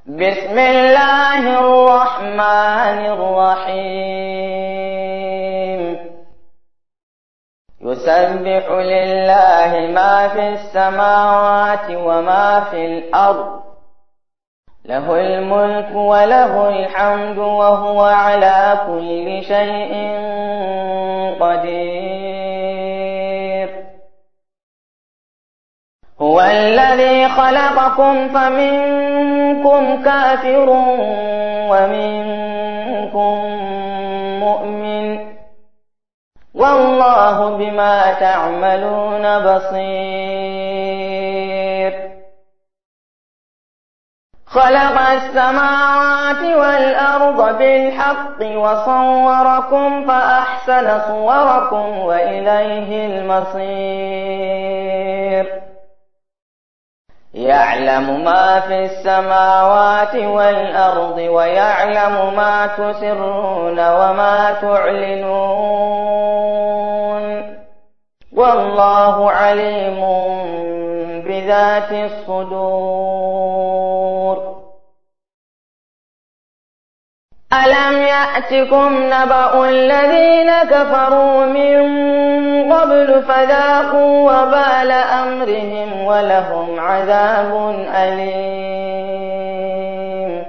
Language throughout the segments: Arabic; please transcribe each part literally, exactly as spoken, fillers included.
بسم الله الرحمن الرحيم يسبح لله ما في السماوات وما في الأرض له الملك وله الحمد وهو على كل شيء قدير هو الذي خلقكم فمنكم كافر ومنكم مؤمن والله بما تعملون بصير خلق السماوات والأرض بالحق وصوركم فأحسن صوركم وإليه المصير يعلم ما في السماوات والأرض ويعلم ما تسرون وما تعلنون والله عليم بذات الصدور ألم يأتكم نبأ الذين كفروا من قبل فذاقوا وبال أمرهم ولهم عذاب أليم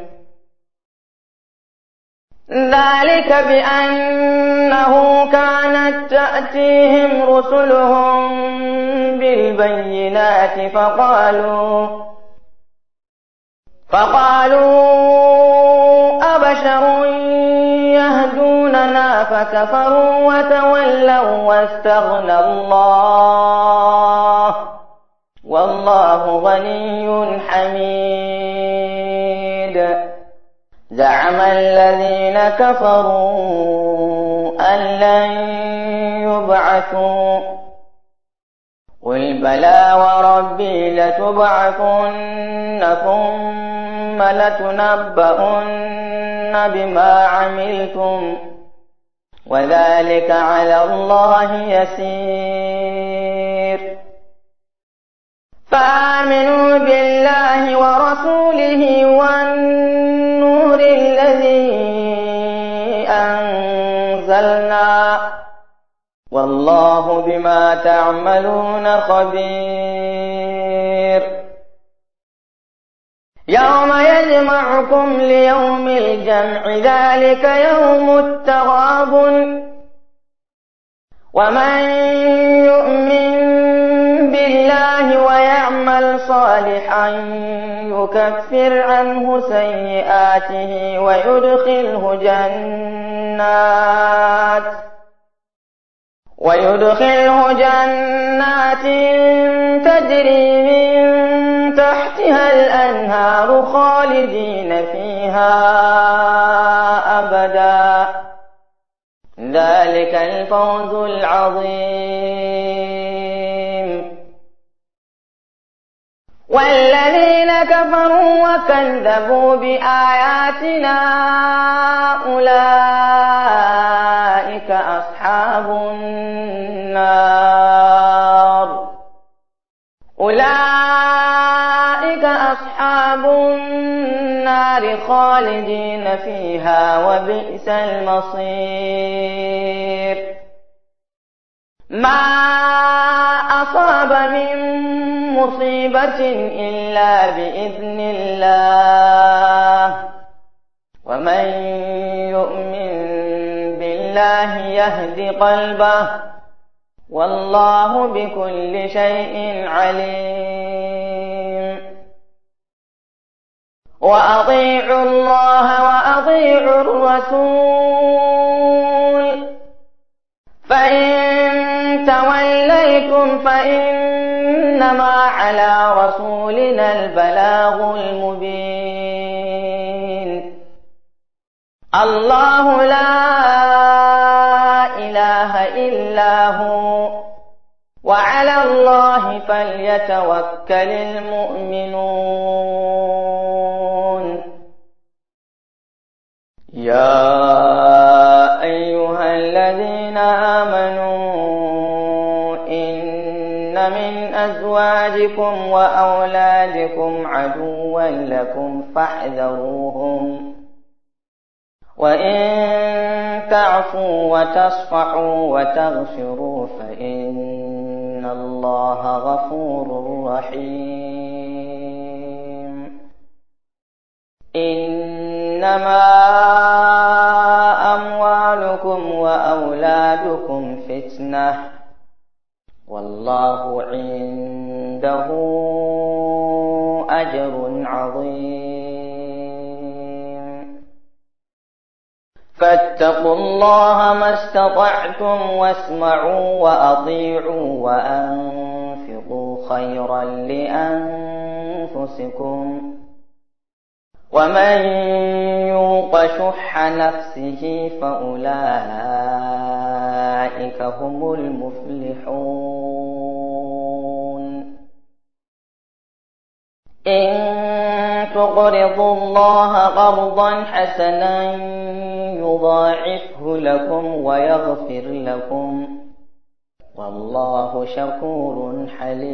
ذلك بأنه كانت تأتيهم رسلهم بالبينات فقالوا فقالوا أبشر يهدوننا فكفروا وتولوا واستغنى الله والله غني حميد زعم الذين كفروا أن لن يبعثوا قل بلى وربي لتبعثن ثم لتنبؤن بما عملتم وذلك على الله يسير فآمنوا بالله ورسوله والنور الذي أنزلنا والله بما تعملون خبير يوم يجمعكم ليوم الجمع ذلك يوم التغابن ومن يؤمن بالله ويعمل صالحا يكفر عنه سيئاته ويدخله جنات ويدخله جنات تجري من تحتها الأنهار خالدين فيها أبدا ذلك الفوز العظيم والذين كفروا وكذبوا بآياتنا أولئك أصحاب النار أولئك أصحاب النار خالدين فيها وبئس المصير ما أصاب من مصيبة إلا بإذن الله ومن يؤمن بالله يهد قلبه والله بكل شيء عليم وأطيعوا الله وأطيعوا الرسول فإن توليتم فإنما على رسولنا البلاغ المبين الله لا إله إلا هو وعلى الله فليتوكل المؤمنون يا أيها الذين آمنوا إن من أزواجكم وأولادكم عدوا عدوا لكم فاحذروهم وإن تعفوا وتصفحوا وتغفروا فإن الله غفور رحيم. إنما أموالكم وأولادكم فتنة والله عنده أجر عظيم. فاتقوا الله ما استطعتم واسمعوا وأطيعوا وأنفقوا خيرا لأنفسكم ومن يوق شح نفسه فأولئك هم المفلحون. إن تقرضوا الله قرضا حسنا يضاعفه لكم ويغفر لكم والله شكور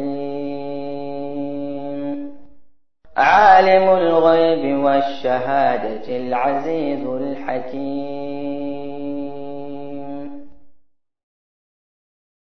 حليم. عالم الغيب والشهادة العزيز الحكيم.